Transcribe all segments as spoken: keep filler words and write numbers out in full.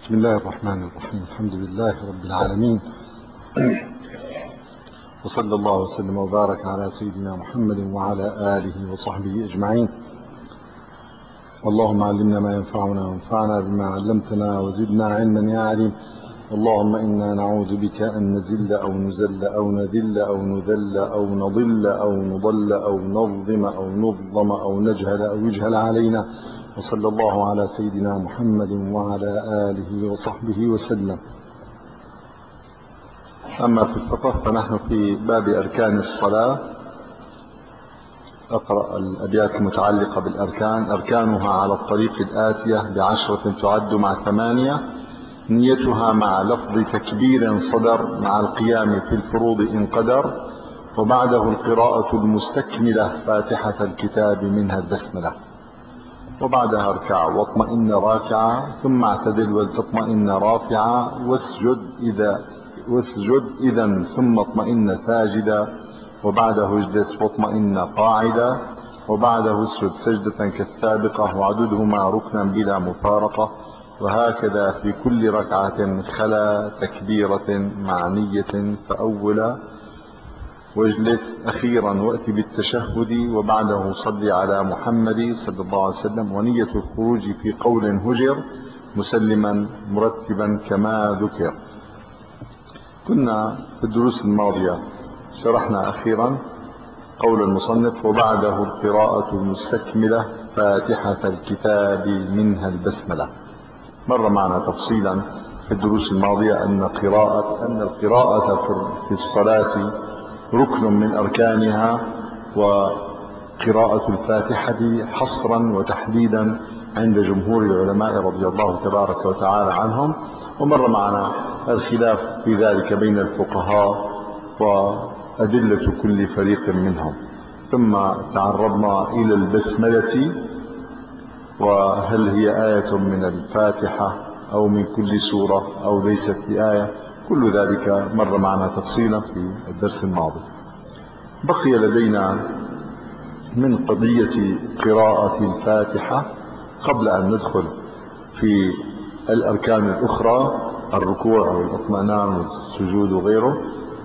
بسم الله الرحمن الرحيم. الحمد لله رب العالمين، وصلى الله وسلم وبارك على سيدنا محمد وعلى آله وصحبه أجمعين. اللهم علمنا ما ينفعنا وانفعنا بما علمتنا وزدنا علما يا عليم. اللهم إنا نعوذ بك أن نزل أو نزل أو نذل أو نذل أو نضل أو نضل أو نظلم أو نظلم أو نجهل أو يجهل علينا. وصلى الله على سيدنا محمد وعلى آله وصحبه وسلم. أما في الفقه فنحن في باب أركان الصلاة. أقرأ الأبيات المتعلقة بالأركان. أركانها على الطريق الآتية بعشرة تعد مع ثمانية. نيتها مع لفظ تكبير صدر مع القيام في الفروض إن قدر، وبعده القراءة المستكملة فاتحة الكتاب منها البسملة، وبعدها اركع واطمئن راكعا ثم اعتدل ولتطمئن رافعا واسجد إذا واسجد إذا ثم اطمئن ساجدا، وبعده اجلس واطمئن قاعدا، وبعده اسجد سجدة كالسابقة وعددهما ركنا بلا مفارقة، وهكذا في كل ركعة خلا تكبيرة مع نية فأولا، واجلس أخيرا وأتي بالتشهد، وبعده صلي على محمد صلى الله عليه وسلم، ونية الخروج في قول هجر مسلما مرتبا كما ذكر. كنا في الدروس الماضية شرحنا أخيرا قول المصنف وبعده القراءة المستكملة فاتحة الكتاب منها البسملة. مر معنا تفصيلا في الدروس الماضية أن قراءة أن القراءة في الصلاة ركن من أركانها، وقراءة الفاتحة حصرا وتحديدا عند جمهور العلماء رضي الله تبارك وتعالى عنهم. ومر معنا الخلاف في ذلك بين الفقهاء وأدلة كل فريق منهم. ثم تعرضنا إلى البسملة، وهل هي آية من الفاتحة أو من كل سورة أو ليست بآية. كل ذلك مر معنا تفصيلا في الدرس الماضي. بقي لدينا من قضية قراءة الفاتحة قبل أن ندخل في الأركان الأخرى الركوع والإطمئنان والسجود وغيره.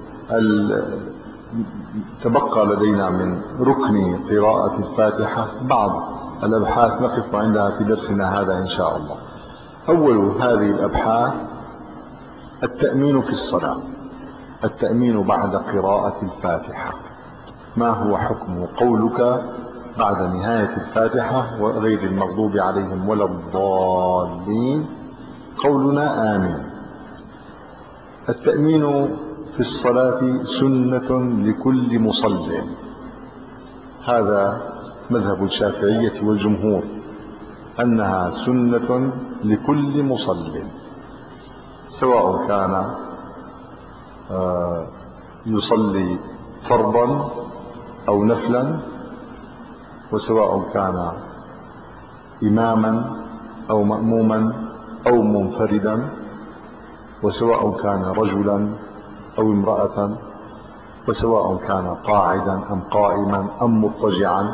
تبقى لدينا من ركن قراءة الفاتحة بعض الأبحاث نقف عندها في درسنا هذا إن شاء الله. أول هذه الأبحاث التأمين في الصلاة. التأمين بعد قراءة الفاتحة، ما هو حكم قولك بعد نهاية الفاتحة وغير المغضوب عليهم ولا الضالين قولنا آمين؟ التأمين في الصلاة سنة لكل مصل، هذا مذهب الشافعية والجمهور أنها سنة لكل مصل، سواء كان يصلي فرضا أو نفلا، وسواء كان إماما أو مأموما أو منفردا، وسواء كان رجلا أو امرأة، وسواء كان قاعدا أم قائما أم مضطجعا،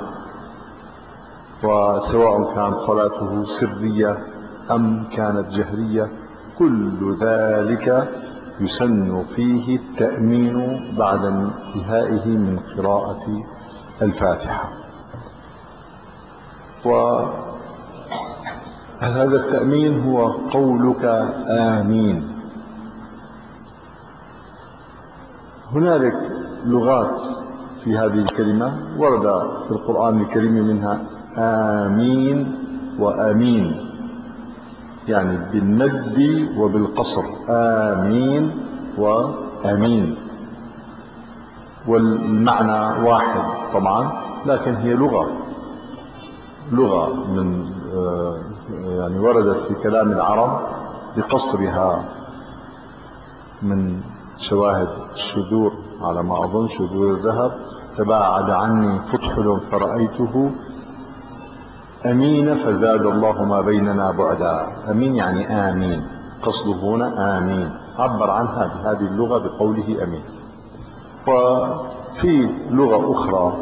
وسواء كان صلاته سرية أم كانت جهرية. كل ذلك يسن فيه التأمين بعد انتهائه من قراءة الفاتحة. وهذا التأمين هو قولك آمين. هنالك لغات في هذه الكلمة ورد في القرآن الكريم منها آمين وأمين، يعني بالمد وبالقصر، آمين وأمين، والمعنى واحد طبعا، لكن هي لغة لغة من يعني وردت في كلام العرب بقصرها من شواهد الشذور على ما أظن، شذور الذهب. تباعد عني فتحل فرأيته أمين فزاد الله ما بيننا بعدا. أمين يعني آمين، قصده هنا آمين، عبر عنها بهذه اللغة بقوله أمين. وفي لغة أخرى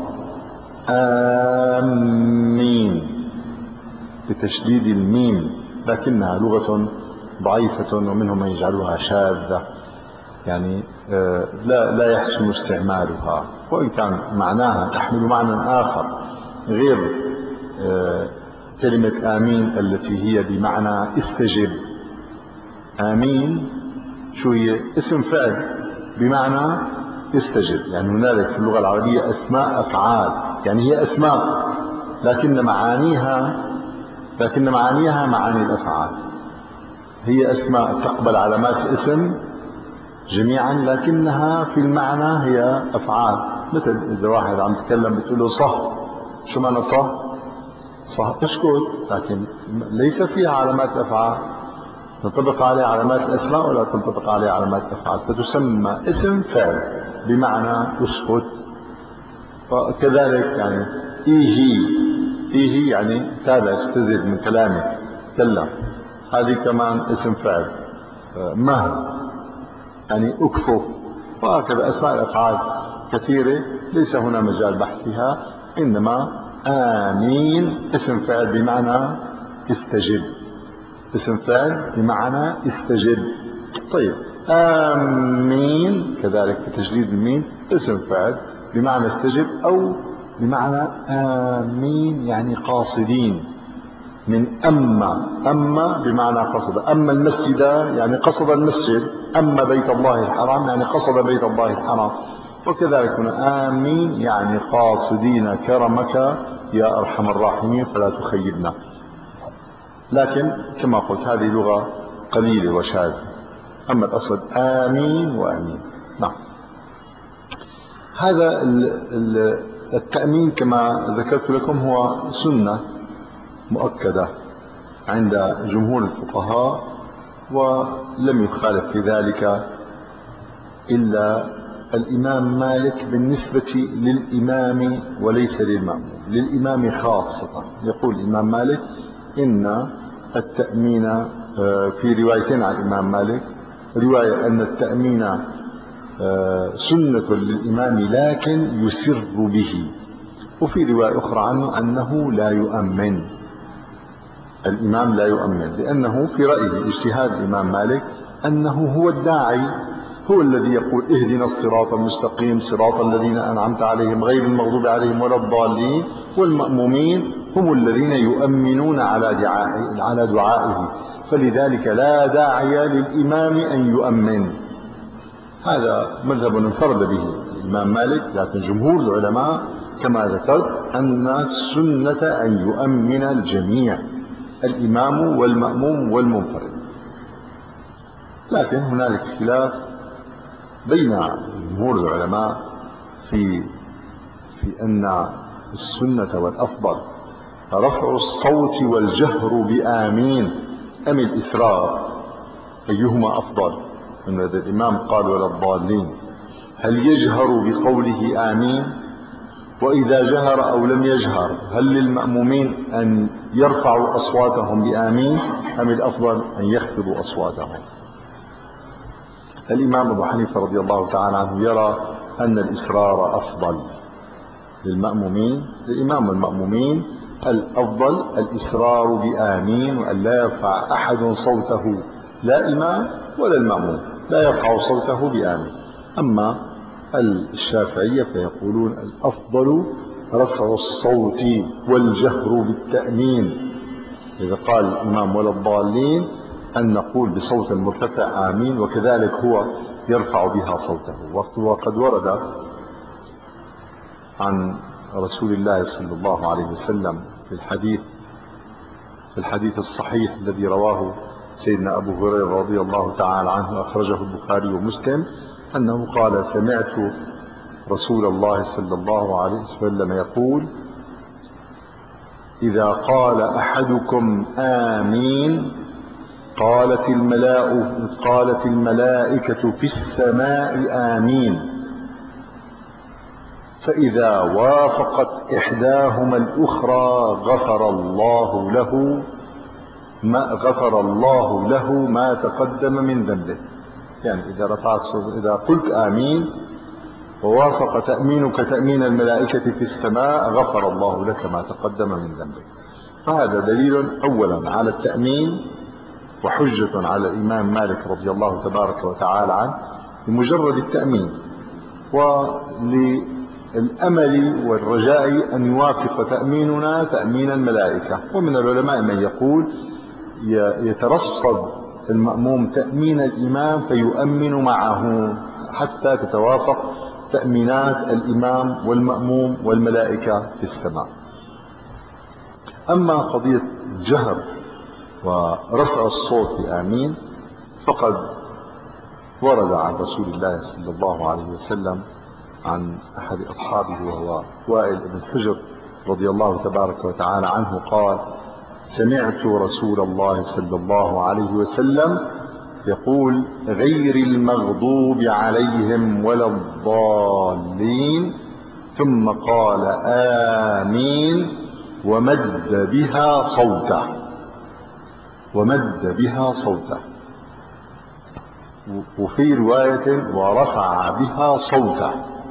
آمين بتشديد الميم، لكنها لغة ضعيفة ومنهم من يجعلها شاذة، يعني لا لا يحسن استعمالها، وإن كان معناها تحمل معنى آخر غير كلمة آمين التي هي بمعنى استجب. آمين شو هي؟ اسم فعل بمعنى استجب. يعني هنالك في اللغة العربية أسماء أفعال، يعني هي أسماء لكن معانيها لكن معانيها معاني الأفعال. هي أسماء تقبل علامات الاسم جميعا لكنها في المعنى هي أفعال. مثل إذا واحد عم يتكلم بتقول له صح، شو معنى صح؟ صح تشكر، لكن ليس فيها علامات أفعال. تنطبق عليه علامات الأسماء ولا تنطبق عليه علامات الأفعال، فتسمى اسم فعل بمعنى اسكت. وكذلك يعني إيهي إيهي يعني تابع استزد من كلامك تكلم، هذه كمان اسم فعل. مهل يعني أكفف، وهكذا أسماء الأفعال كثيرة ليس هنا مجال بحثها، إنما آمين اسم فعل بمعنى استجب. اسم فعل بمعنى استجب. طيب آمين كذلك بتجديد الميم اسم فعل بمعنى استجب، أو بمعنى آمين يعني قاصدين، من أما. أما بمعنى قصد، أما المسجد يعني قصد المسجد، أما بيت الله الحرام يعني قصد بيت الله الحرام. وكذلك هنا آمين يعني قاصدين كرمك يا أرحم الراحمين فلا تخيبنا. لكن كما قلت هذه لغة قليلة وشاذة، أما الأصل آمين وآمين. نعم. هذا التأمين كما ذكرت لكم هو سنة مؤكدة عند جمهور الفقهاء، ولم يخالف في ذلك إلا الإمام مالك بالنسبة للإمام وليس للمأموم. للإمام خاصة يقول الإمام مالك إن التأمين في روايتين عن الإمام مالك، رواية أن التأمين سنة للإمام لكن يسر به، وفي رواية أخرى عنه أنه لا يؤمن. الإمام لا يؤمن لأنه في رأيه اجتهاد الإمام مالك أنه هو الداعي، هو الذي يقول اهدنا الصراط المستقيم صراط الذين أنعمت عليهم غير المغضوب عليهم ولا الضالين، والمأمومين هم الذين يؤمنون على دعائه على دعائه، فلذلك لا داعي للإمام أن يؤمن. هذا مذهب انفرد به الإمام مالك، لكن جمهور العلماء كما ذكرت أن السنة أن يؤمن الجميع، الإمام والمأموم والمنفرد. لكن هنالك خلاف بين جمهور العلماء في في أن السنة والأفضل رفع الصوت والجهر بآمين أم الإسراء، أيهما أفضل؟ أن هذا الإمام قال ولا الضالين، هل يجهر بقوله آمين؟ وإذا جهر أو لم يجهر هل للمأمومين أن يرفعوا أصواتهم بآمين أم الأفضل أن يخفضوا أصواتهم؟ الإمام أبو حنيفة رضي الله تعالى عنه يرى أن الإسرار أفضل للمأمومين، للإمام والمأمومين الأفضل الإسرار بآمين، وأن لا يرفع أحد صوته، لا إمام ولا المأموم لا يرفع صوته بآمين. أما الشافعية فيقولون الأفضل رفع الصوت والجهر بالتأمين. إذا قال الإمام ولا الضالين أن نقول بصوت مرتفع آمين، وكذلك هو يرفع بها صوته. وقد ورد عن رسول الله صلى الله عليه وسلم في الحديث في الحديث الصحيح الذي رواه سيدنا أبو هريرة رضي الله تعالى عنه، أخرجه البخاري ومسلم، أنه قال سمعت رسول الله صلى الله عليه وسلم يقول إذا قال أحدكم آمين قالت الملائكة قالت الملائكة في السماء آمين، فإذا وافقت إحداهما الأخرى غفر الله له ما غفر الله له ما تقدم من ذنبه. يعني إذا رفعت إذا قلت آمين ووافق تأمينك تأمين الملائكة في السماء غفر الله لك ما تقدم من ذنبك. فهذا دليل أولا على التأمين وحجة على الإمام مالك رضي الله تبارك وتعالى عنه بمجرد التأمين، وللأمل والرجاء أن يوافق تأميننا تأمين الملائكة. ومن العلماء من يقول يترصد المأموم تأمين الإمام فيؤمن معه حتى تتوافق تأمينات الإمام والمأموم والملائكة في السماء. أما قضية الجهر ورفع الصوت بآمين فقد ورد عن رسول الله صلى الله عليه وسلم عن أحد أصحابه وهو وائل بن حجر رضي الله تبارك وتعالى عنه قال: سمعت رسول الله صلى الله عليه وسلم يقول: غير المغضوب عليهم ولا الضالين، ثم قال: آمين، ومد بها صوته ومد بها صوته وفي رواية ورفع بها صوته.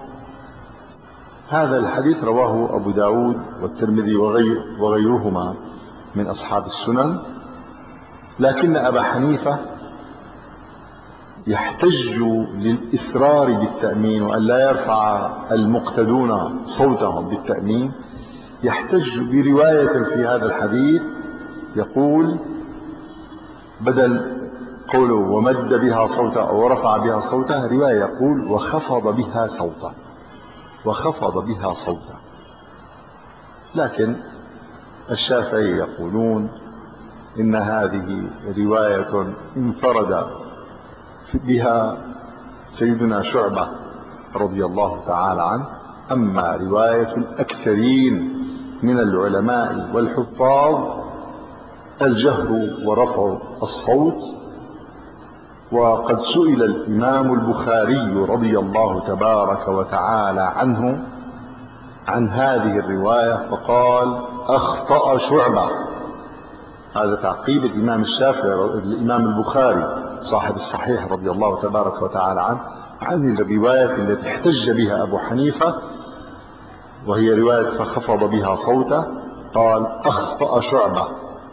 هذا الحديث رواه أبو داود والترمذي وغير وغيرهما من أصحاب السنن، لكن أبا حنيفة يحتج للإسرار بالتأمين وأن لا يرفع المقتدون صوتهم بالتأمين، يحتج برواية في هذا الحديث يقول بدل قوله ومد بها صوته أو رفع بها صوته، رواية يقول وخفض بها صوته وخفض بها صوته. لكن الشافعي يقولون إن هذه رواية انفرد بها سيدنا شعبة رضي الله تعالى عنه، أما رواية الأكثرين من العلماء والحفاظ الجهر ورفع الصوت. وقد سئل الإمام البخاري رضي الله تبارك وتعالى عنه عن هذه الرواية فقال: أخطأ شعبة. هذا تعقيب الإمام الشافعي الإمام البخاري صاحب الصحيح رضي الله تبارك وتعالى عنه عن الرواية التي احتج بها أبو حنيفة، وهي رواية فخفض بها صوته، قال: أخطأ شعبة،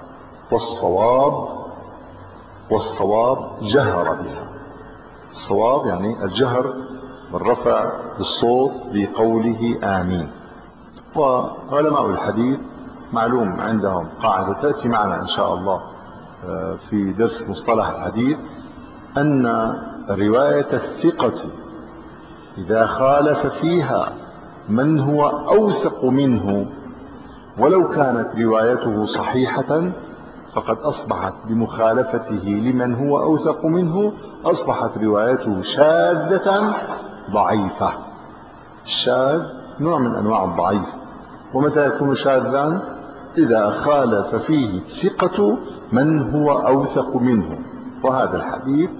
والصواب والصواب جهر بها. الصواب يعني الجهر بالرفع بالصوت بقوله آمين. وعلماء الحديث معلوم عندهم قاعدة تأتي معنا إن شاء الله في درس مصطلح الحديث، أن رواية الثقة إذا خالف فيها من هو أوثق منه ولو كانت روايته صحيحة فقد أصبحت بمخالفته لمن هو أوثق منه أصبحت روايته شاذة ضعيفة. الشاذ نوع من أنواع الضعيف، ومتى يكون شاذا؟ إذا خالف فيه الثقة من هو أوثق منه. وهذا الحديث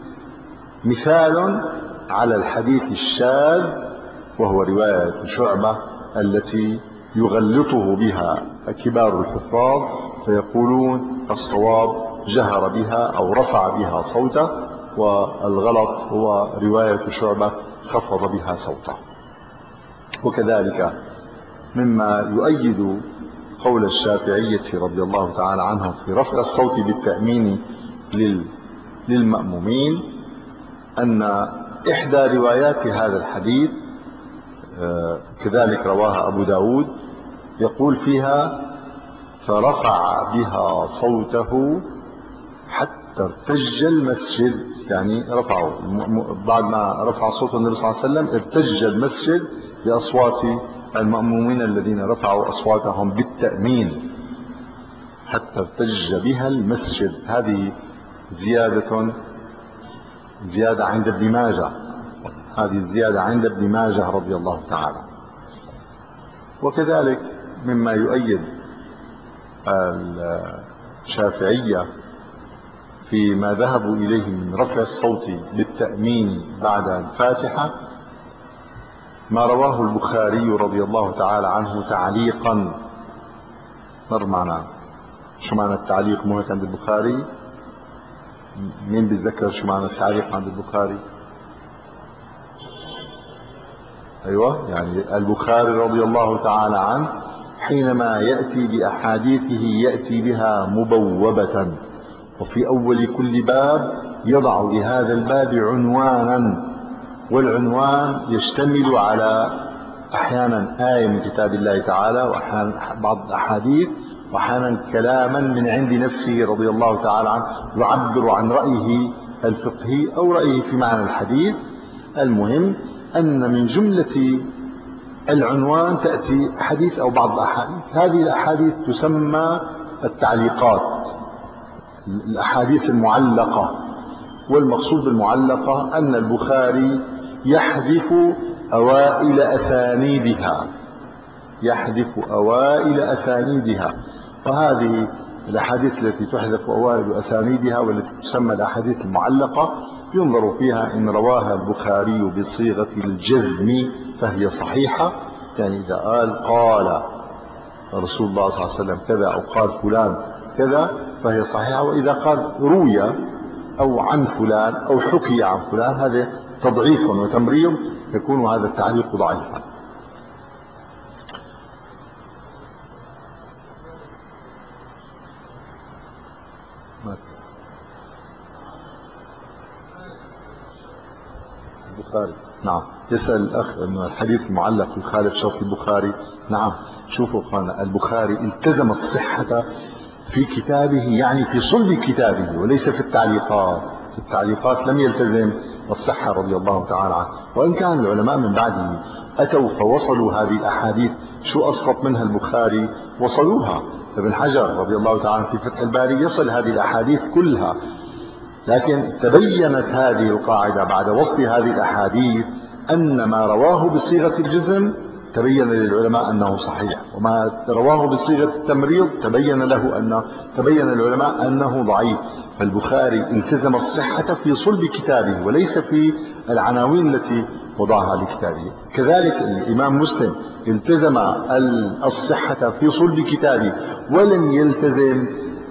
مثال على الحديث الشاذ، وهو رواية شعبة التي يغلطه بها كبار الحفاظ فيقولون الصواب جهر بها أو رفع بها صوته، والغلط هو رواية شعبة خفض بها صوته. وكذلك مما يؤيد قول الشافعية رضي الله تعالى عنهم في رفع الصوت بالتأمين للمأمومين أن إحدى روايات هذا الحديث كذلك رواها أبو داود يقول فيها: فرفع بها صوته حتى ارتج المسجد. يعني رفعوا بعد ما رفع صوت النبي صلى الله عليه وسلم ارتج المسجد بأصوات المأمومين الذين رفعوا أصواتهم بالتأمين حتى ارتج بها المسجد. هذه زيادة زيادة عند ابن ماجه، هذه الزيادة عند ابن ماجه رضي الله تعالى. وكذلك مما يؤيد الشافعية فيما ذهبوا إليه من رفع الصوت بالتأمين بعد الفاتحة ما رواه البخاري رضي الله تعالى عنه تعليقا. مر معنا شو معنى التعليق مو هيك عند البخاري؟ مين بيتذكر شو معنى التعليق عند البخاري؟ أيوة، يعني البخاري رضي الله تعالى عنه حينما يأتي بأحاديثه يأتي بها مبوبة وفي أول كل باب يضع لهذا الباب عنوانا، والعنوان يشتمل على أحيانا آية من كتاب الله تعالى، وأحيانا بعض الأحاديث، وأحيانا كلاما من عند نفسه رضي الله تعالى عنه يعبر عن رأيه الفقهي أو رأيه في معنى الحديث. المهم أن من جملة العنوان تأتي أحاديث أو بعض الأحاديث. هذه الأحاديث تسمى التعليقات، الأحاديث المعلقة. والمقصود بالمعلقة أن البخاري يحذف أوائل أسانيدها يحذف أوائل أسانيدها وهذه الأحاديث التي تحذف أوائل أسانيدها والتي تسمى الأحاديث المعلقة ينظر فيها إن رواها البخاري بصيغة الجزم فهي صحيحة، يعني إذا قال قال رسول الله صلى الله عليه وسلم كذا أو قال فلان كذا فهي صحيحة، وإذا قال روي أو عن فلان أو حكي عن فلان هذا تضعيف وتمريض، يكون هذا التعليق ضعيفا. البخاري نعم. يسأل الأخ أن الحديث المعلق يخالف شرط البخاري. نعم، شوفوا قال البخاري التزم الصحة في كتابه، يعني في صلب كتابه وليس في التعليقات. في التعليقات لم يلتزم الصحة رضي الله تعالى عنه، وإن كان العلماء من بعده أتوا فوصلوا هذه الأحاديث. شو أسقط منها البخاري وصلوها. ابن حجر رضي الله تعالى في فتح الباري يصل هذه الأحاديث كلها، لكن تبينت هذه القاعدة بعد وصل هذه الأحاديث أن ما رواه بصيغة الجزم تبين للعلماء أنه صحيح، وما رواه بصيغة التمريض تبين له أن تبين للعلماء أنه ضعيف. فالبخاري التزم الصحة في صلب كتابه وليس في العناوين التي وضعها لكتابه. كذلك الإمام مسلم التزم الصحة في صلب كتابه ولم يلتزم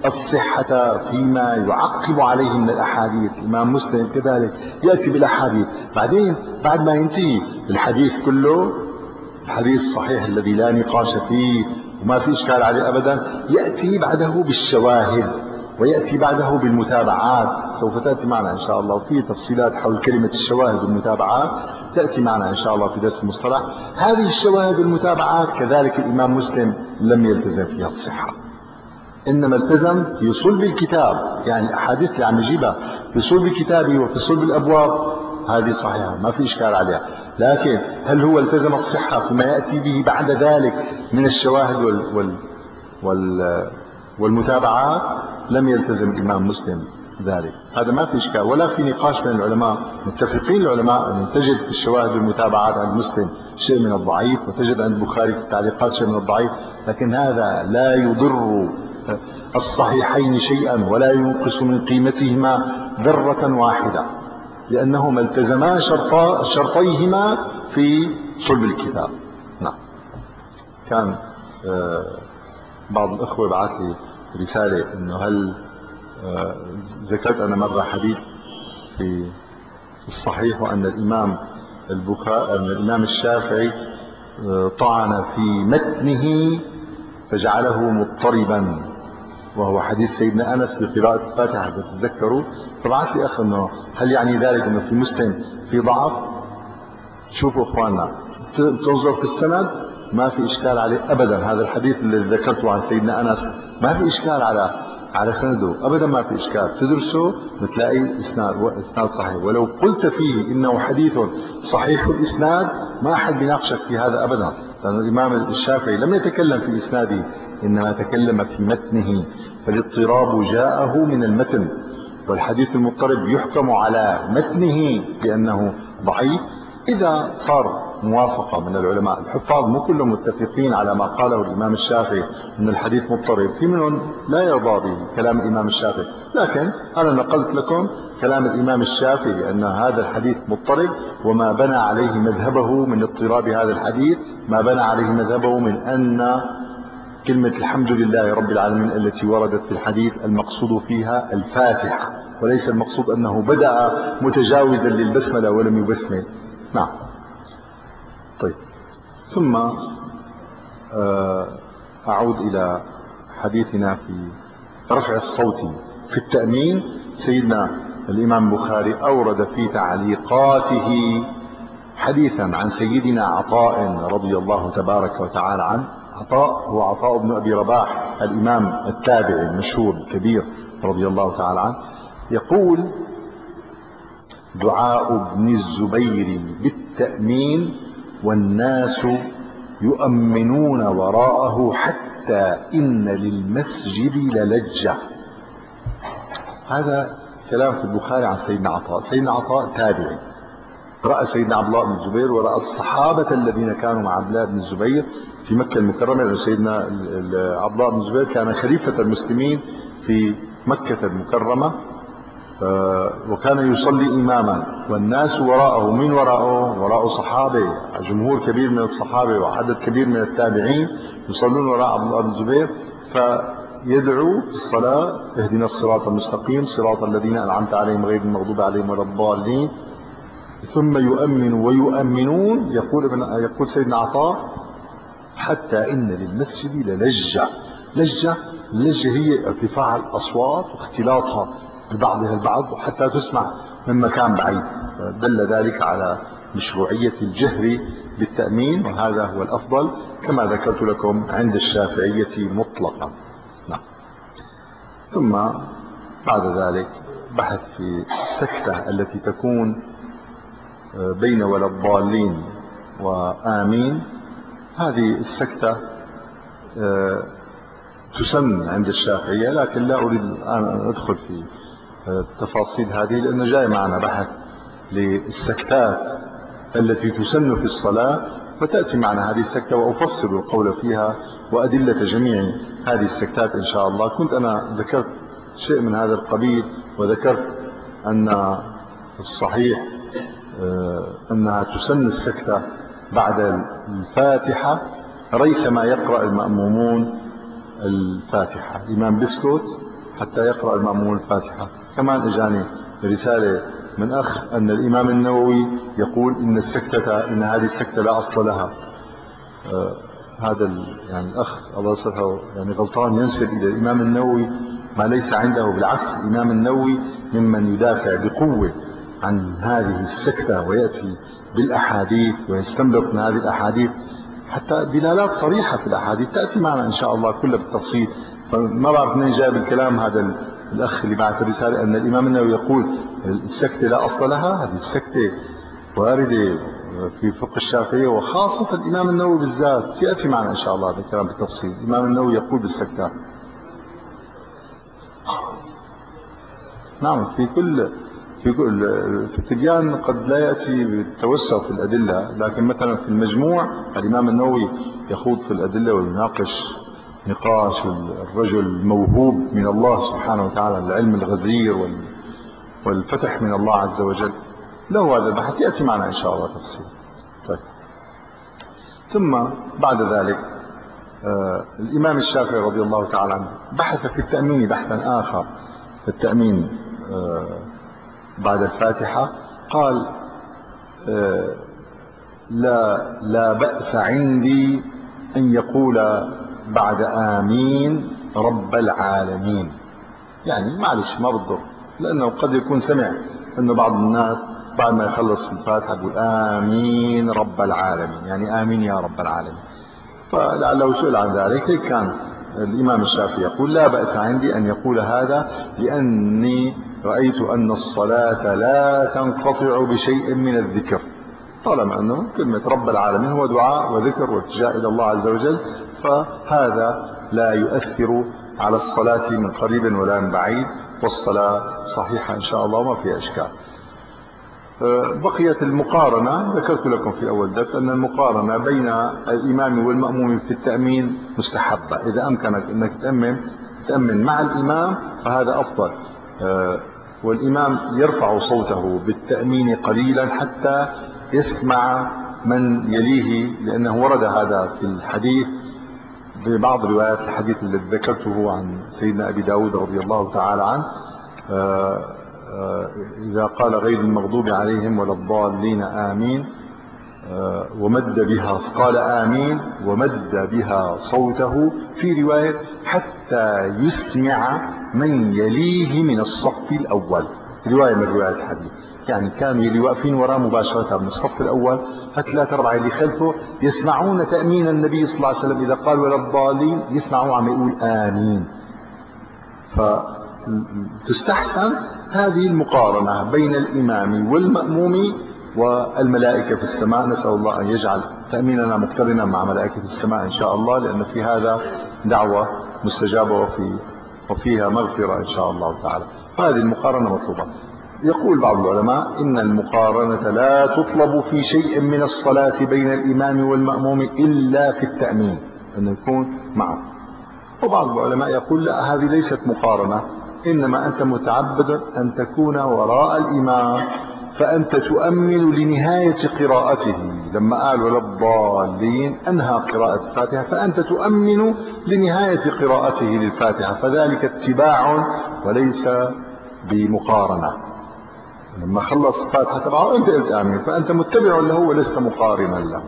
الصحة فيما يعقب عليه من الأحاديث. الإمام مسلم كذلك يأتي بالأحاديث بعدين بعد ما ينتهي الحديث كله، الحديث الصحيح الذي لا نقاش فيه وما في إشكال عليه أبدا، يأتي بعده بالشواهد ويأتي بعده بالمتابعات. سوف تأتي معنا إن شاء الله، وفي تفصيلات حول كلمة الشواهد والمتابعات تأتي معنا إن شاء الله في درس المصطلح. هذه الشواهد والمتابعات كذلك الإمام مسلم لم يلتزم فيها الصحة، إنما التزم في صلب الكتاب، يعني الأحاديث اللي عم يجيبها في صلب كتابه وفي صلب الأبواب هذه صحيحة ما في إشكال عليها. لكن هل هو التزم الصحة فيما يأتي به بعد ذلك من الشواهد وال وال وال والمتابعات؟ لم يلتزم الإمام مسلم ذلك. هذا ما في إشكال ولا في نقاش بين العلماء. متفقين العلماء أن تجد في الشواهد والمتابعات عند مسلم شيء من الضعيف، وتجد عند البخاري في التعليقات شيء من الضعيف، لكن هذا لا يضر الصحيحين شيئا ولا ينقص من قيمتهما ذرة واحدة، لأنهما التزما شرطيهما في صلب الكتاب. نعم. كان بعض الأخوة بعث لي رسالة إنه هل ذكرت أنا مرة حديث في الصحيح وأن الإمام البخاري أن الإمام الشافعي طعن في متنه فجعله مضطربا، وهو حديث سيدنا أنس بقراءة الفاتحة تتذكروا. فبعث لي أخ أنه هل يعني ذلك أنه في مسلم في ضعف؟ شوفوا إخواننا، تنظر في السند ما في إشكال عليه أبدا. هذا الحديث الذي ذكرته عن سيدنا أنس ما في إشكال على على سنده أبدا، ما في إشكال. تدرسه بتلاقي إسناد إسناد صحيح، ولو قلت فيه إنه حديث صحيح الإسناد ما أحد بيناقشك في هذا أبدا، لأن الإمام الشافعي لم يتكلم في إسناده إنما تكلم في متنه، فالاضطراب جاءه من المتن، والحديث المضطرب يحكم على متنه بأنه ضعيف إذا صار موافقة من العلماء. الحفاظ مو كلهم متفقين على ما قاله الإمام الشافعي أن الحديث مضطرب، في منهم لا يرضى بكلام الإمام الشافعي، لكن أنا نقلت لكم كلام الإمام الشافعي أن هذا الحديث مضطرب، وما بنى عليه مذهبه من اضطراب هذا الحديث ما بنى عليه مذهبه من أن كلمة الحمد لله رب العالمين التي وردت في الحديث المقصود فيها الفاتحة، وليس المقصود أنه بدأ متجاوزا للبسملة ولم يبسمل. نعم. طيب، ثم أعود إلى حديثنا في رفع الصوت في التأمين سيدنا الإمام البخاري أورد في تعليقاته حديثا عن سيدنا عطاء رضي الله تبارك وتعالى عنه. عطاء هو عطاء بن أبي رباح الإمام التابعي المشهور الكبير رضي الله تعالى عنه، يقول: دعاء ابن الزبير بالتأمين والناس يؤمنون وراءه حتى إن للمسجد للجة. هذا كلام في البخاري عن سيدنا عطاء. سيدنا عطاء تابعي، رأى سيدنا عبد الله بن الزبير ورأى الصحابة الذين كانوا مع عبد الله بن الزبير في مكة المكرمة، لأن سيدنا عبد الله بن الزبير كان خليفة المسلمين في مكة المكرمة، وكان يصلي إماما والناس وراءه. من وراءه؟ وراءه صحابة، جمهور كبير من الصحابة وعدد كبير من التابعين يصلون وراء عبد الله بن الزبير، فيدعو في الصلاة: اهدنا الصراط المستقيم صراط الذين أنعمت عليهم غير المغضوب عليهم ولا الضالين. ثم يؤمن ويؤمنون. يقول ابن يقول سيدنا عطاء: حتى إن للمسجد للجة. لجة اللجة هي ارتفاع الأصوات واختلاطها ببعضها البعض حتى تسمع من مكان بعيد. دل ذلك على مشروعية الجهر بالتأمين، وهذا هو الأفضل كما ذكرت لكم عند الشافعية مطلقا. نعم. ثم بعد ذلك بحث في السكتة التي تكون بين ولا الضالين وآمين. هذه السكتة تسن عند الشافعية، لكن لا أريد الآن أن أدخل في التفاصيل هذه، لأنه جاي معنا بحث للسكتات التي تسن في الصلاة، فتأتي معنا هذه السكتة وأفصل القول فيها وأدلة جميع هذه السكتات إن شاء الله. كنت أنا ذكرت شيء من هذا القبيل، وذكرت أن الصحيح أنها تسن السكتة بعد الفاتحة ريثما يقرأ المأمومون الفاتحة. الإمام بسكوت حتى يقرأ المأمومون الفاتحة. كمان إجاني رسالة من أخ أن الإمام النووي يقول إن السكتة إن هذه السكتة لا أصل لها. آه هذا يعني الأخ الله يصلحه يعني غلطان، ينسب إلى الإمام النووي ما ليس عنده. بالعكس، الإمام النووي ممن يدافع بقوة عن هذه السكتة ويأتي بالأحاديث ويستنبط من هذه الأحاديث حتى دلالات صريحة في الأحاديث تأتي معنا إن شاء الله كلها بالتفصيل. فما بعرف منين جاء بالكلام هذا الأخ اللي بعث الرسالة أن الإمام النووي يقول السكتة لا أصل لها. هذه السكتة واردة في فقه الشافعية وخاصة الإمام النووي بالذات، يأتي معنا إن شاء الله هذا الكلام بالتفصيل. الإمام النووي يقول بالسكتة. نعم، في كل في كل في التبيان قد لا يأتي بالتوسع في الأدلة، لكن مثلا في المجموع الإمام النووي يخوض في الأدلة ويناقش نقاش الرجل الموهوب من الله سبحانه وتعالى، العلم الغزير والفتح من الله عز وجل له. هذا البحث يأتي معنا إن شاء الله تفصيل. طيب. ثم بعد ذلك آه الإمام الشافعي رضي الله تعالى عنه بحث في التأمين بحثا آخر. في التأمين آه بعد الفاتحة قال: آه لا لا بأس عندي أن يقول بعد آمين رب العالمين. يعني معلش ما بالضر، لأنه قد يكون سمع أن بعض الناس بعد ما يخلص الفاتحة يقول آمين رب العالمين، يعني آمين يا رب العالمين. فلعله سئل عن ذلك، كان الإمام الشافعي يقول: لا بأس عندي أن يقول هذا، لأني رأيت أن الصلاة لا تنقطع بشيء من الذكر، طالما أنه كلمة رب العالمين هو دعاء وذكر والتجاء إلى الله عز وجل، فهذا لا يؤثر على الصلاة من قريب ولا من بعيد، والصلاة صحيحة إن شاء الله وما فيها إشكال. بقيت المقارنة. ذكرت لكم في أول درس أن المقارنة بين الإمام والمأموم في التأمين مستحبة. إذا أمكنك أنك تأمن تأمن مع الإمام فهذا أفضل، والإمام يرفع صوته بالتأمين قليلا حتى يسمع من يليه، لأنه ورد هذا في الحديث في بعض روايات الحديث الذي ذكرته عن سيدنا أبي داود رضي الله تعالى عنه: إذا قال غير المغضوب عليهم ولا الضالين آمين ومد بها، قال آمين ومد بها صوته، في رواية حتى حتى يسمع من يليه من الصف الأول. رواية من روايات الحديث، يعني كانوا يلي واقفين وراه مباشرة من الصف الأول هالثلاثة أربعة اللي خلفه يسمعون تأمين النبي صلى الله عليه وسلم إذا قال ولا الضالين يسمعوا عم يقول آمين. فتستحسن هذه المقارنة بين الإمام والمأموم والملائكة في السماء. نسأل الله أن يجعل تأميننا مقترنا مع ملائكة السماء إن شاء الله، لأن في هذا دعوة مستجابة وفي وفيها مغفرة إن شاء الله تعالى. فهذه المقارنة مطلوبة. يقول بعض العلماء إن المقارنة لا تطلب في شيء من الصلاة بين الإمام والمأموم إلا في التأمين، أن يكون معه. وبعض العلماء يقول لا، هذه ليست مقارنة، إنما أنت متعبد أن تكون وراء الإمام، فأنت تؤمن لنهاية قراءته. لما قال ولا الضالين أنهى قراءة الفاتحة، فأنت تؤمن لنهاية قراءته للفاتحة، فذلك اتباع وليس بمقارنة. لما خلص الفاتحة تبعه أنت قلت آمين، فأنت متبع له ولست مقارنا له.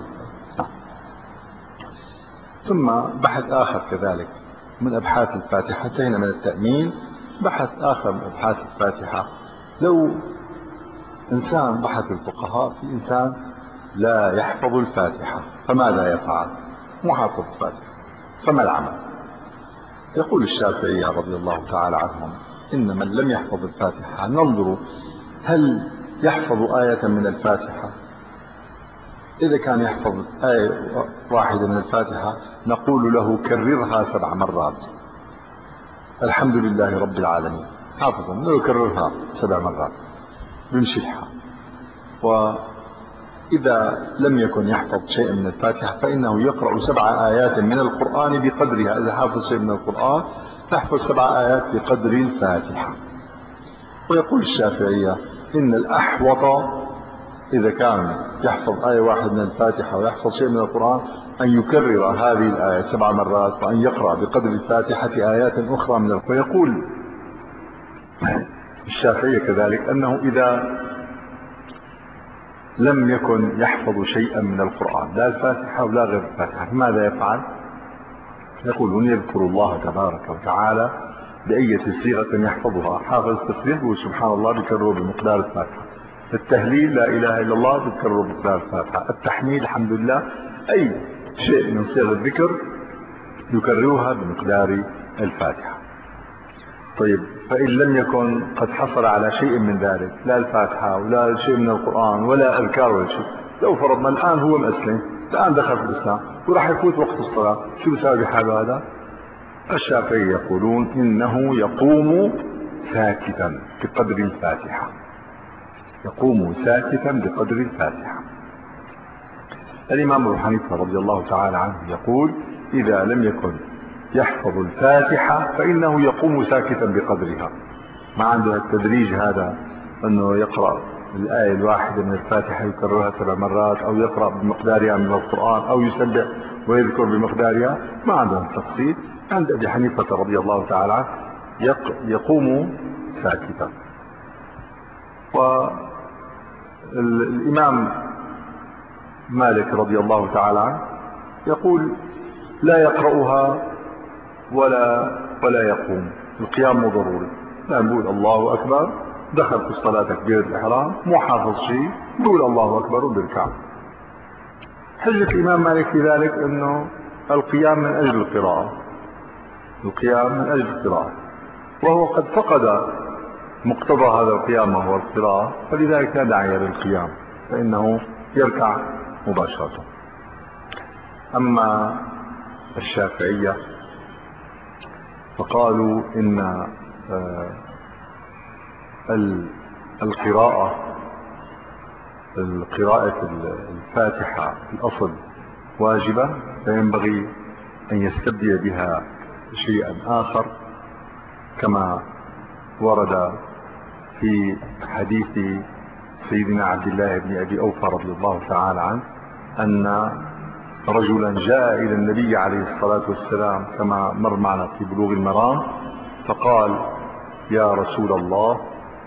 ثم بحث آخر كذلك من أبحاث الفاتحة، انتهينا من التأمين. بحث آخر من أبحاث الفاتحة، لو إنسان، بحث الفقهاء في إنسان لا يحفظ الفاتحة فماذا يفعل؟ مو حافظ الفاتحة، فما العمل؟ يقول الشافعية رضي الله تعالى عنهم إن من لم يحفظ الفاتحة ننظر هل يحفظ آية من الفاتحة. إذا كان يحفظ آية واحدة من الفاتحة نقول له كررها سبع مرات، الحمد لله رب العالمين، حافظا لو كررها سبع مرات بمشي الحال. وإذا لم يكن يحفظ شيئا من الفاتحة فإنه يقرأ سبع آيات من القرآن بقدرها. إذا حافظ شيء من القرآن تحفظ سبع آيات بقدر الفاتحة. ويقول الشافعية إن الأحوط إذا كان يحفظ آية واحدة من الفاتحة ويحفظ شيء من القرآن أن يكرر هذه الآية سبع مرات، وأن يقرأ بقدر الفاتحة آيات أخرى من القرآن. ويقول الشافعية كذلك أنه إذا لم يكن يحفظ شيئا من القرآن لا الفاتحة ولا غير الفاتحة فماذا يفعل؟ يقولون يذكر الله تبارك وتعالى بأية صيغة يحفظها. حافظ تسبيح يقول سبحان الله بكرره بمقدار الفاتحة، التهليل لا إله إلا الله بكرره بمقدار الفاتحة، التحميد الحمد لله، أي شيء من صيغ الذكر يكررها بمقدار الفاتحة. طيب فإن لم يكن قد حصل على شيء من ذلك، لا الفاتحة ولا شيء من القرآن ولا أذكار ولا شيء، لو فرضنا الآن هو مسلم، الآن دخل في الإسلام وراح يفوت وقت الصلاة، شو بيساوي بحاله هذا؟ الشافعي يقولون إنه يقوم ساكتا بقدر الفاتحة، يقوم ساكتا بقدر الفاتحة. الإمام أبو حنيفة رضي الله تعالى عنه يقول إذا لم يكن يحفظ الفاتحة فإنه يقوم ساكتا بقدرها. ما عنده التدريج هذا أنه يقرأ الآية الواحدة من الفاتحة يكررها سبع مرات، أو يقرأ بمقدارها من القرآن، أو يسبح ويذكر بمقدارها، ما عنده التفصيل. عند أبي حنيفة رضي الله تعالى عنه يقوم ساكتا. والإمام مالك رضي الله تعالى عنه يقول لا يقرأها ولا ولا يقوم، القيام مو ضروري، لا نقول الله أكبر دخل في الصلاة تكبيرة الإحرام مو حافظ شيء نقول الله أكبر وبركع. حجة الإمام مالك في ذلك أنه القيام من أجل القراءة، القيام من أجل القراءة، وهو قد فقد مقتضى هذا القيام وهو القراءة، فلذلك لا داعي للقيام، فإنه يركع مباشرة. أما الشافعية فقالوا إن القراءة القراءة الفاتحة الأصل واجبة، فينبغي أن يستبدل بها شيئا آخر، كما ورد في حديث سيدنا عبد الله بن أبي أوفى رضي الله تعالى عنه أن رجلا جاء إلى النبي عليه الصلاة والسلام كما مر معنا في بلوغ المرام، فقال يا رسول الله،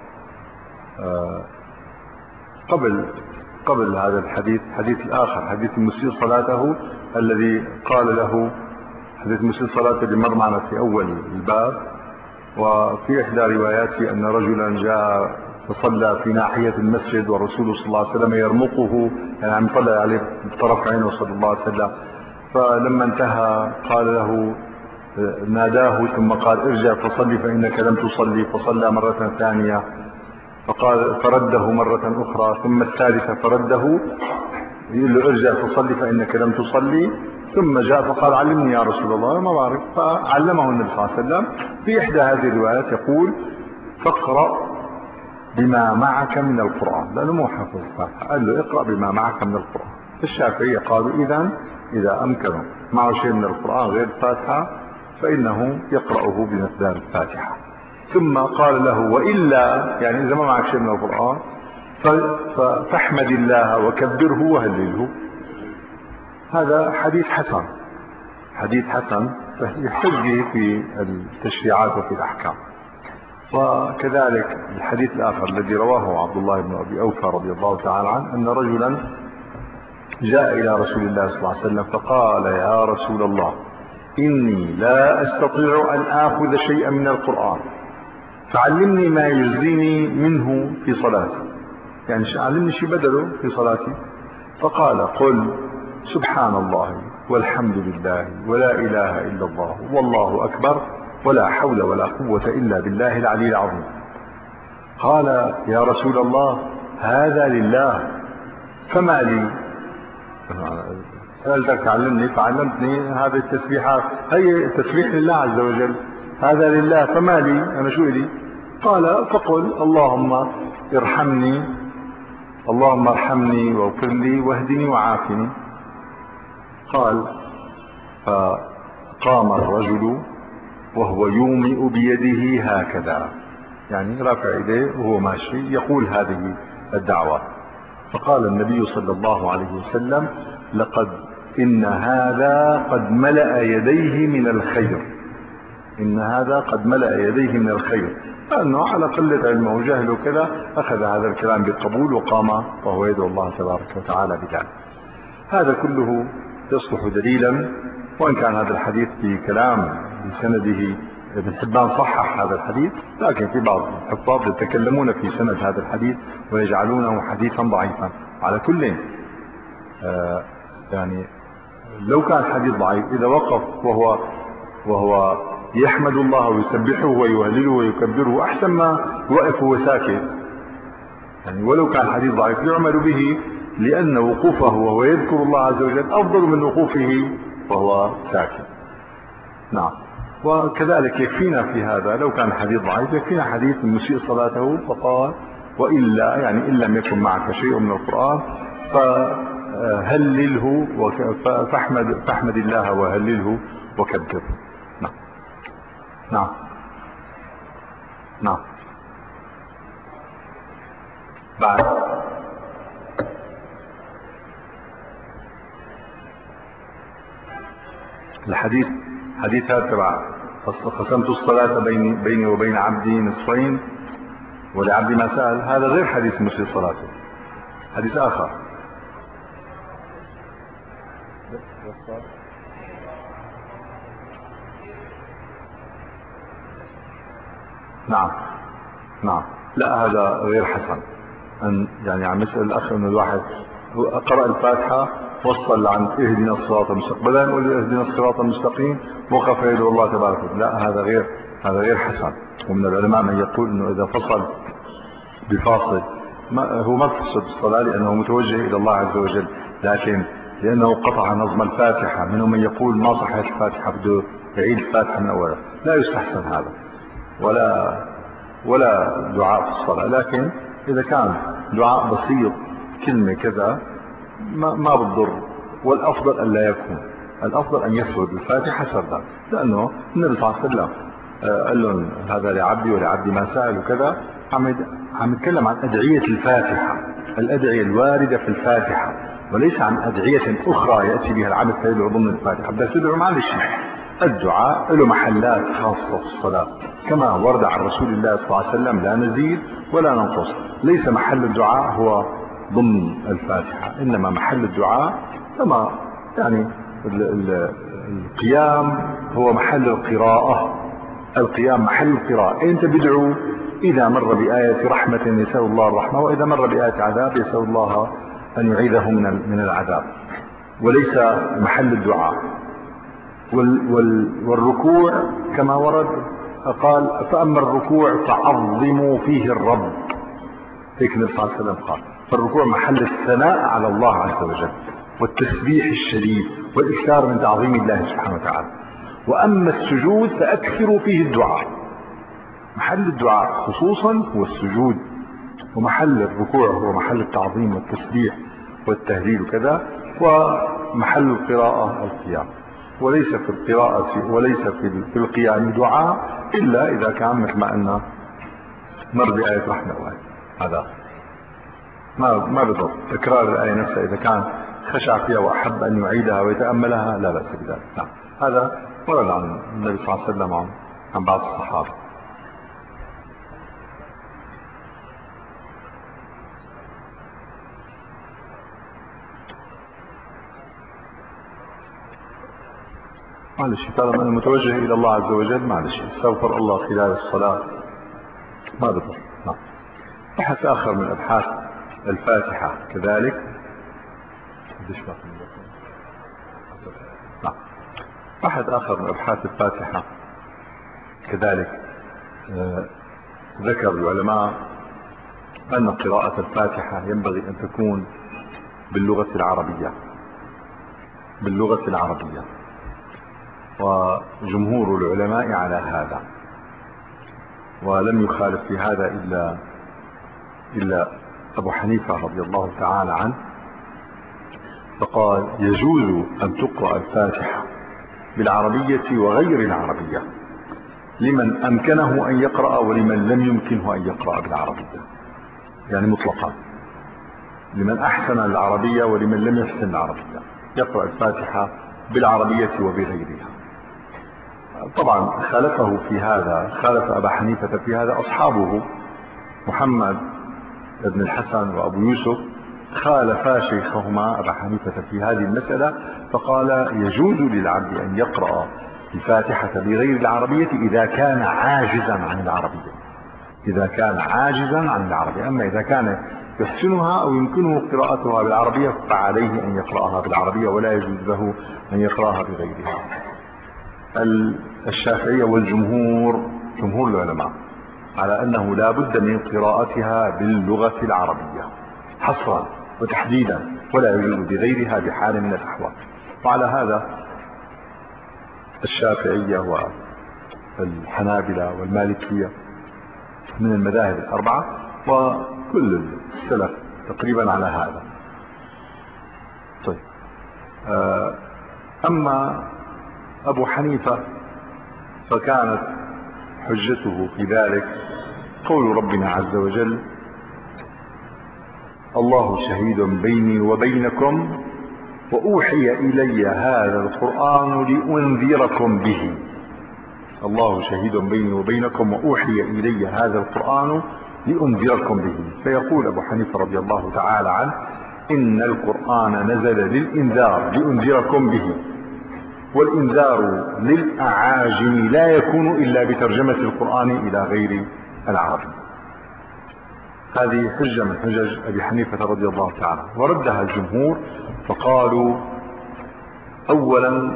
قبل قبل هذا الحديث حديث الآخر، حديث المسيء صلاته الذي قال له حديث مسيء صلاته اللي مر معنا في أول الباب. وفي إحدى رواياته أن رجلا جاء فصلى في ناحية المسجد والرسول صلى الله عليه وسلم يرمقه، يعني عم يطلع عليه بطرف عينه صلى الله عليه وسلم. فلما انتهى قال له، ناداه ثم قال ارجع فصلي فإنك لم تصلي، فصلى مرة ثانية فقال فرده مرة أخرى ثم الثالثة فرده، يقول له ارجع فصلي فإنك لم تصلي. ثم جاء فقال علمني يا رسول الله، ما بعرف، فعلمه النبي صلى الله عليه وسلم. في إحدى هذه الروايات يقول فاقرأ بما معك من القرآن، لأنه مو حافظ الفاتحة، قال له اقرأ بما معك من القرآن. فالشافعية قالوا إذن إذا أمكنه معه شيء من القرآن غير الفاتحة فإنه يقرأه بمقدار الفاتحة. ثم قال له وإلا، يعني إذا ما معك شيء من القرآن فاحمد الله وكبره وهلله. هذا حديث حسن، حديث حسن يحتج به في التشريعات وفي الأحكام. وكذلك الحديث الآخر الذي رواه عبد الله بن أبي أوفى رضي الله تعالى عنه أن رجلا جاء إلى رسول الله صلى الله عليه وسلم فقال يا رسول الله إني لا أستطيع أن آخذ شيئا من القرآن فعلمني ما يجزيني منه في صلاتي، يعني علمني شيء بدله في صلاتي. فقال قل سبحان الله والحمد لله ولا إله إلا الله والله أكبر ولا حول ولا قوة إلا بالله العلي العظيم. قال يا رسول الله هذا لله فما لي؟ سألتك علمني فعلمتني هذه التسبيحات، هي تسبيح لله عز وجل، هذا لله فما لي أنا شو إلي؟ قال فقل اللهم ارحمني، اللهم ارحمني واغفر لي واهدني وعافني. قال فقام الرجل وهو يومئ بيده هكذا، يعني رافع يديه وهو ماشي يقول هذه الدعوة. فقال النبي صلى الله عليه وسلم لقد إن هذا قد ملأ يديه من الخير، إن هذا قد ملأ يديه من الخير، لأنه على قلة علمه وجهله وكذا أخذ هذا الكلام بقبول وقام وهو يدعو الله تبارك وتعالى بذلك. هذا كله يصلح دليلا، وإن كان هذا الحديث في كلام بسنده ابن حبان صحح هذا الحديث، لكن في بعض الحفاظ يتكلمون في سند هذا الحديث ويجعلونه حديثا ضعيفا. على كل آه يعني لو كان الحديث ضعيف إذا وقف وهو وهو يحمد الله ويسبحه ويهلله ويكبره أحسن ما وقف وهو ساكت، يعني ولو كان الحديث ضعيف يعمل به، لأن وقوفه وهو يذكر الله عز وجل أفضل من وقوفه وهو ساكت. نعم. وكذلك يكفينا في هذا لو كان الحديث ضعيف يكفينا حديث المسيء صلاته فقال وإلا، يعني إن لم يكن معك شيء من القرآن فهلله فاحمد, فاحمد الله وهلله وكبره. نعم نعم نعم. بعد الحديث حديث هذا تبع قسمت الصلاة بيني, بيني وبين عبدي نصفين ولعبدي ما سأل، هذا غير حديث مسيء صلاته، حديث آخر. نعم نعم. لا هذا غير حسن، أن يعني عم يسأل الأخ أن الواحد قرأ الفاتحة وصل عن اهدنا الصراط المستقيم بدل يقول اهدنا الصراط المستقيم وقف يدعو الله تبارك وتعالى، لا هذا غير هذا غير حسن. ومن العلماء من يقول انه اذا فصل بفاصل ما هو ما تفسد الصلاة لانه متوجه الى الله عز وجل، لكن لانه قطع نظم الفاتحة، منهم من يقول ما صحت الفاتحة بده يعيد الفاتحة من اولها، لا يستحسن هذا ولا ولا دعاء في الصلاة. لكن اذا كان دعاء بسيط كلمة كذا ما ما بتضر، والافضل ان لا يكون، الافضل ان يسرد الفاتحه سردا، لانه النبي صلى الله عليه وسلم قال لهم هذا لعبدي ولعبدي ما سال وكذا، عم عم يتكلم عن ادعيه الفاتحه، الادعيه الوارده في الفاتحه، وليس عن ادعيه اخرى ياتي بها العبد فيدعو ضمن الفاتحه. بدك تدعو معلش، الدعاء له محلات خاصه في الصلاه كما ورد عن رسول الله صلى الله عليه وسلم، لا نزيد ولا ننقص. ليس محل الدعاء هو ضمن الفاتحة، إنما محل الدعاء كما يعني القيام هو محل القراءة. القيام محل القراءة. أنت بدعو إذا مر بآية رحمة يسأل الله الرحمة، وإذا مر بآية عذاب يسأل الله أن يعيذه من العذاب، وليس محل الدعاء. والركوع كما ورد قال فأما الركوع فعظموا فيه الرب، هيك النبي صلى الله عليه وسلم قال. فالركوع محل الثناء على الله عز وجل والتسبيح الشديد والإكثار من تعظيم الله سبحانه وتعالى. وأما السجود فأكثروا فيه الدعاء. محل الدعاء خصوصا هو السجود، ومحل الركوع هو محل التعظيم والتسبيح والتهليل وكذا، ومحل القراءة القيام. وليس في القراءة وليس في القيام دعاء إلا إذا كان مثل ما قلنا مر بآية رحمة وآية هذا ما ما بضر. تكرار الآية نفسها إذا كان خشع فيها وأحب أن يعيدها ويتأملها لا بأس بذلك. نعم، هذا ورد عن النبي صلى الله عليه وسلم عن, عن بعض الصحابة. معلش طالما أنا متوجه إلى الله عز وجل معلش استغفر الله خلال الصلاة ما بضر. نعم. بحث آخر من أبحاث الفاتحة كذلك. نعم. بحث آخر من أبحاث الفاتحة كذلك آه ذكر العلماء أن قراءة الفاتحة ينبغي أن تكون باللغة العربية باللغة العربية وجمهور العلماء على هذا، ولم يخالف في هذا إلا إلا أبو حنيفة رضي الله تعالى عنه، فقال يجوز أن تقرأ الفاتحة بالعربية وغير العربية لمن أمكنه أن يقرأ ولمن لم يمكنه أن يقرأ بالعربية، يعني مطلقا لمن أحسن العربية ولمن لم يحسن العربية يقرأ الفاتحة بالعربية وبغيرها. طبعا خالفه في هذا خالف أبا حنيفة في هذا أصحابه محمد بن الحسن وأبو يوسف خالفا شيخهما أبا حنيفة في هذه المسألة، فقال يجوز للعبد أن يقرأ الفاتحة بغير العربية إذا كان عاجزا عن العربية إذا كان عاجزا عن العربية أما إذا كان يحسنها أو يمكنه قراءتها بالعربية فعليه أن يقرأها بالعربية ولا يجوز له أن يقرأها بغيرها. الشافعية والجمهور جمهور العلماء على أنه لا بد من قراءتها باللغة العربية حصرا وتحديدا ولا يجوز بغيرها بحال من الأحوال. وعلى هذا الشافعية والحنابلة والمالكية من المذاهب الأربعة وكل السلف تقريبا على هذا. طيب أما أبو حنيفة فكانت حجته في ذلك قول ربنا عز وجل الله شهيد بيني وبينكم وأوحي إلي هذا القرآن لأنذركم به الله شهيد بيني وبينكم وأوحي إلي هذا القرآن لأنذركم به. فيقول أبو حنيفة رضي الله تعالى عنه إن القرآن نزل للإنذار لأنذركم به، والإنذار للأعاجم لا يكون إلا بترجمة القرآن إلى غير العربي. هذه حجة من حجج أبي حنيفة رضي الله تعالى، وردها الجمهور فقالوا أولا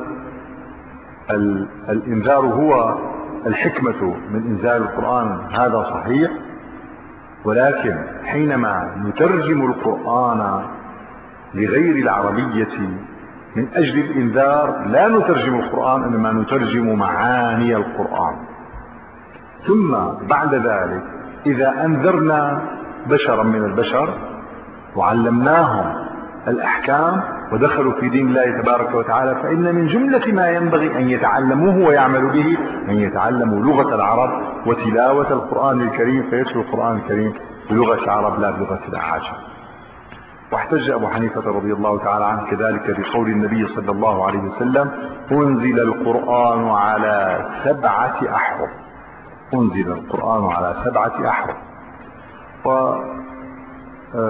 الإنذار هو الحكمة من إنزال القرآن هذا صحيح، ولكن حينما نترجم القرآن لغير العربية من أجل الإنذار لا نترجم القرآن إنما نترجم معاني القرآن. ثم بعد ذلك إذا أنذرنا بشرا من البشر وعلمناهم الأحكام ودخلوا في دين الله تبارك وتعالى فإن من جملة ما ينبغي أن يتعلموه ويعملوا به أن يتعلموا لغة العرب وتلاوة القرآن الكريم فيتلو القرآن الكريم بلغة العرب لا بلغة الأعاجم. واحتج أبو حنيفة رضي الله تعالى عنه كذلك بقول النبي صلى الله عليه وسلم أنزل القرآن على سبعة أحرف أنزل القرآن على سبعة أحرف.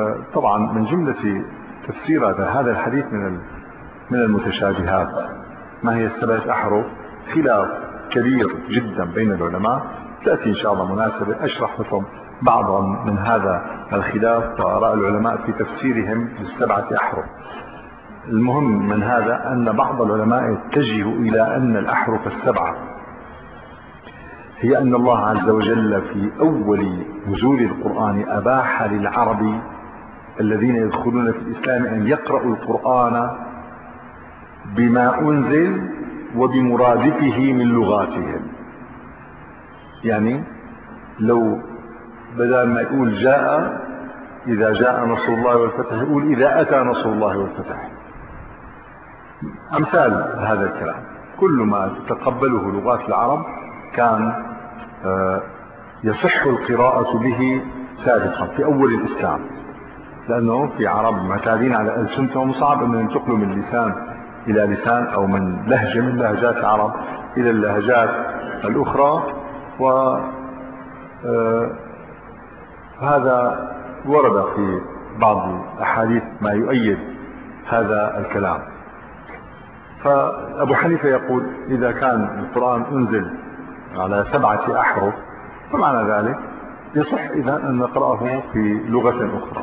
وطبعا من جملة تفسير هذا الحديث من من المتشابهات ما هي السبعة أحرف خلاف كبير جدا بين العلماء. تأتي إن شاء الله مناسبة أشرح لكم بعضا من هذا الخلاف وآراء العلماء في تفسيرهم للسبعة أحرف. المهم من هذا أن بعض العلماء اتجهوا إلى أن الأحرف السبعة هي أن الله عز وجل في أول نزول القرآن أباح للعرب الذين يدخلون في الإسلام أن يقرأوا القرآن بما أنزل وبمرادفه من لغاتهم. يعني لو بدل ما يقول جاء إذا جاء نصر الله والفتح يقول إذا أتى نصر الله والفتح. أمثال هذا الكلام كل ما تتقبله لغات العرب كان يصح القراءة به سابقا في أول الإسلام، لأنه في عرب معتادين على ألسنتهم صعب أن ينتقلوا من لسان إلى لسان أو من لهجة من لهجات العرب إلى اللهجات الأخرى. وهذا ورد في بعض الأحاديث ما يؤيد هذا الكلام. فأبو حنيفة يقول إذا كان القرآن أنزل على سبعة أحرف فمعنى ذلك يصح إذا أن نقرأه في لغة أخرى.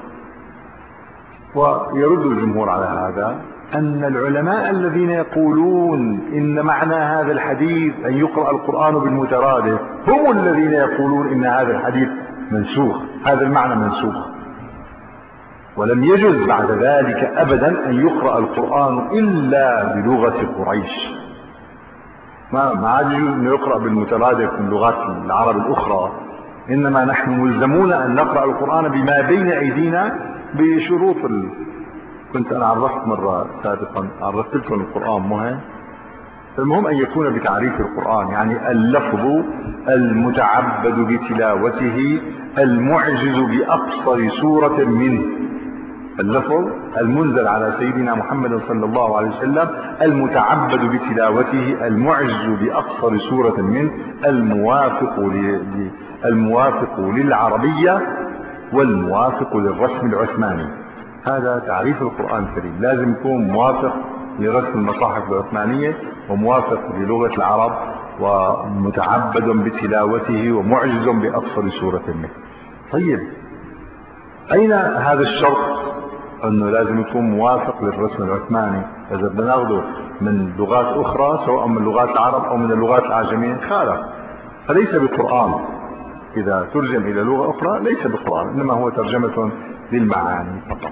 ويرد الجمهور على هذا أن العلماء الذين يقولون إن معنى هذا الحديث أن يقرأ القرآن بالمترادف هم الذين يقولون إن هذا الحديث منسوخ، هذا المعنى منسوخ، ولم يجوز بعد ذلك أبدا أن يقرأ القرآن إلا بلغة قريش. ما ما عاد يجوز أن يقرأ بالمترادف من لغات العرب الأخرى، إنما نحن ملزمون أن نقرأ القرآن بما بين أيدينا بشروط ال... كنت أنا عرفت مرة سابقا عرفت لكم القرآن مهم. المهم أن يكون بتعريف القرآن، يعني اللفظ المتعبد بتلاوته المعجز بأقصر سورة منه، اللفظ المنزل على سيدنا محمد صلى الله عليه وسلم المتعبد بتلاوته المعجز بأقصر سورة منه الموافق ل... الموافق للعربية والموافق للرسم العثماني. هذا تعريف القرآن الكريم، لازم يكون موافق لرسم المصاحف العثمانية وموافق للغة العرب ومتعبد بتلاوته ومعجز بأقصر سورة منه. طيب أين هذا الشرط أنه لازم يكون موافق للرسم العثماني؟ إذا بدنا ناخذه من لغات أخرى سواء من لغات العرب أو من اللغات الأعجمية خالف، فليس بقرآن. إذا ترجم إلى لغة أخرى ليس بقرآن، إنما هو ترجمة للمعاني فقط.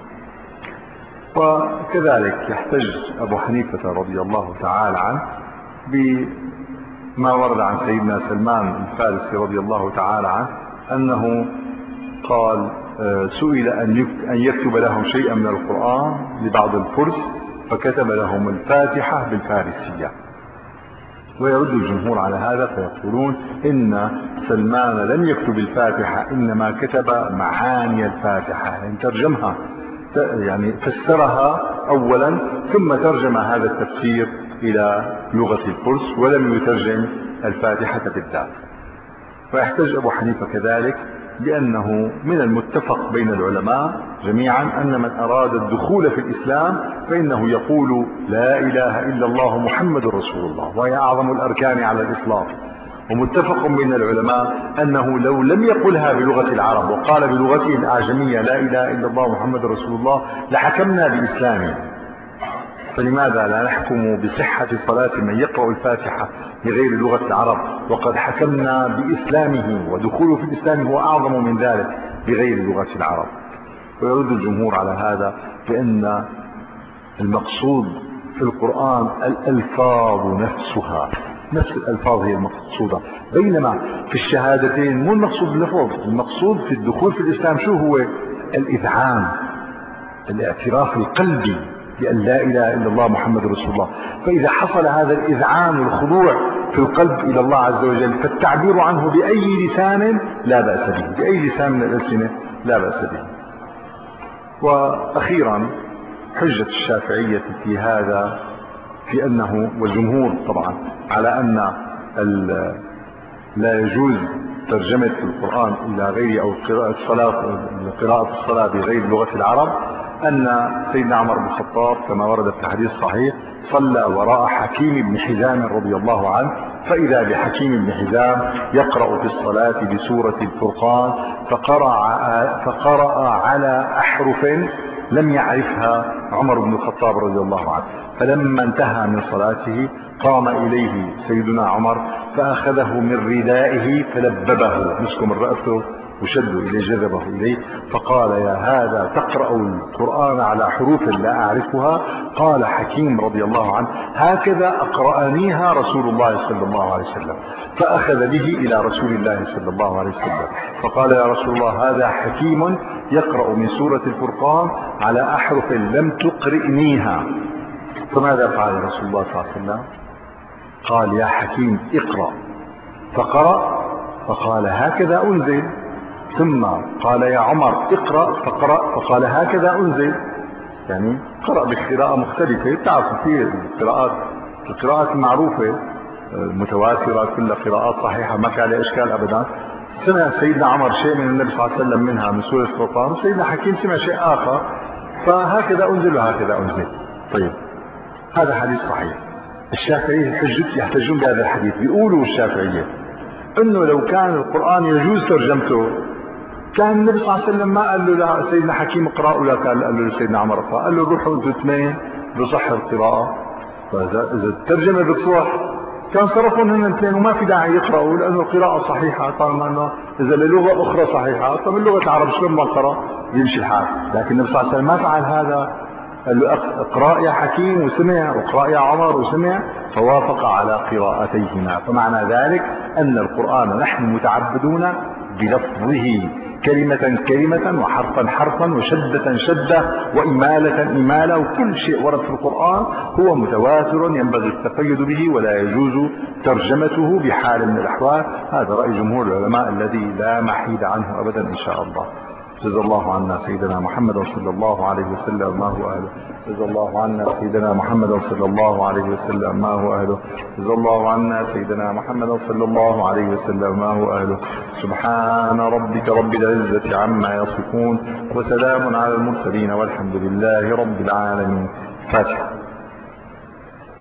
وكذلك يحتج أبو حنيفة رضي الله تعالى عنه بما ورد عن سيدنا سلمان الفارسي رضي الله تعالى عنه أنه قال سئل أن يكتب لهم شيئا من القرآن لبعض الفرس فكتب لهم الفاتحة بالفارسية. ويرد الجمهور على هذا فيقولون إن سلمان لم يكتب الفاتحة إنما كتب معاني الفاتحة، يعني ترجمها، يعني فسرها أولا ثم ترجم هذا التفسير إلى لغة الفرس ولم يترجم الفاتحة بالذات. ويحتج أبو حنيفة كذلك بأنه من المتفق بين العلماء جميعا أن من أراد الدخول في الإسلام فإنه يقول لا إله إلا الله محمد رسول الله، وهي أعظم الأركان على الإطلاق. ومتفق بين العلماء أنه لو لم يقلها بلغة العرب وقال بلغته الأعجمية لا إله إلا الله محمد رسول الله لحكمنا بإسلامه. فلماذا لا نحكم بصحة صلاة من يقرأ الفاتحة بغير لغة العرب وقد حكمنا بإسلامه ودخوله في الإسلام هو أعظم من ذلك بغير لغة العرب؟ ويرد الجمهور على هذا بأن المقصود في القرآن الألفاظ نفسها، نفس الألفاظ هي المقصودة، بينما في الشهادتين مو المقصود اللفظ، المقصود في الدخول في الإسلام شو هو؟ الإذعان، الاعتراف القلبي بأن لا إله إلا الله محمد رسول الله. فإذا حصل هذا الإذعان والخضوع في القلب إلى الله عز وجل فالتعبير عنه بأي لسان لا بأس به، بأي لسان من الألسنة لا بأس به. وأخيرا حجة الشافعية في هذا في أنه، والجمهور طبعا على أن لا يجوز ترجمة القرآن إلى غير أو قراءة الصلاة قراءة الصلاة بغير لغة العرب أن سيدنا عمر بن الخطاب كما ورد في الحديث الصحيح صلى وراء حكيم بن حزام رضي الله عنه، فإذا بحكيم بن حزام يقرأ في الصلاة بسورة الفرقان فقرأ, فقرأ على أحرف لم يعرفها عمر بن الخطاب رضي الله عنه. فلما انتهى من صلاته قام إليه سيدنا عمر فأخذه من ردائه فلببه، مسكه من رأسه وشده إليه جذبه إليه فقال: يا هذا تقرأ القرآن على حروف لا أعرفها؟ قال حكيم رضي الله عنه: هكذا أقرأنيها رسول الله صلى الله عليه وسلم. فأخذ به إلى رسول الله صلى الله عليه وسلم فقال: يا رسول الله، هذا حكيم يقرأ من سورة الفرقان على أحرف لم تقرئنيها. فماذا فعل رسول الله صلى الله عليه وسلم؟ قال: يا حكيم اقرأ. فقرأ فقال: هكذا أنزل. ثم قال: يا عمر اقرأ. فقرأ فقال: هكذا أنزل. يعني قرأ بقراءة مختلفة. تعرفوا في القراءات القراءات المعروفة المتواترة كل قراءات صحيحة ما في عليها إشكال أبدا. سمع سيدنا عمر شيء من النبي صلى الله عليه وسلم منها من سورة الفرقان، وسيدنا حكيم سمع شيء آخر، فهكذا أنزل وهكذا أنزل. طيب، هذا حديث صحيح. الشافعي حجت يحتجون بهذا الحديث، بيقولوا الشافعية انه لو كان القرآن يجوز ترجمته كان النبي صلى الله عليه وسلم ما قال له لسيدنا حكيم اقرأ، ولا كان قال له لسيدنا عمر اقرأ، قال له روحوا انتوا اثنين بصح القراءة. فاذا اذا الترجمة بتصح كان صرفهم هن الاثنين وما في داعي يقرأوا، لانه القراءة صحيحة. طالما انه اذا للغة اخرى صحيحة فمن لغة العرب شلون ما قرأ يمشي الحال. لكن النبي صلى الله عليه وسلم ما فعل هذا، قال له اقرأ يا حكيم وسمع، واقرأ يا عمر وسمع، فوافق على قراءتيهما. فمعنى ذلك أن القرآن نحن متعبدون بلفظه كلمة كلمة وحرفا حرفا وشدة شدة وإمالة إمالة، وكل شيء ورد في القرآن هو متواتر ينبغي التقيد به ولا يجوز ترجمته بحال من الأحوال. هذا رأي جمهور العلماء الذي لا محيد عنه أبدا إن شاء الله. جزا الله عنا سيدنا محمد صلى الله عليه وسلم ما هو أهله. جزا الله عنا سيدنا محمد صلى الله عليه وسلم ما هو أهله. جزا الله عنا سيدنا محمد صلى الله عليه وسلم ما هو أهله. سبحان ربك رب العزة عما يصفون، وسلام على المرسلين، والحمد لله رب العالمين. فاتحة.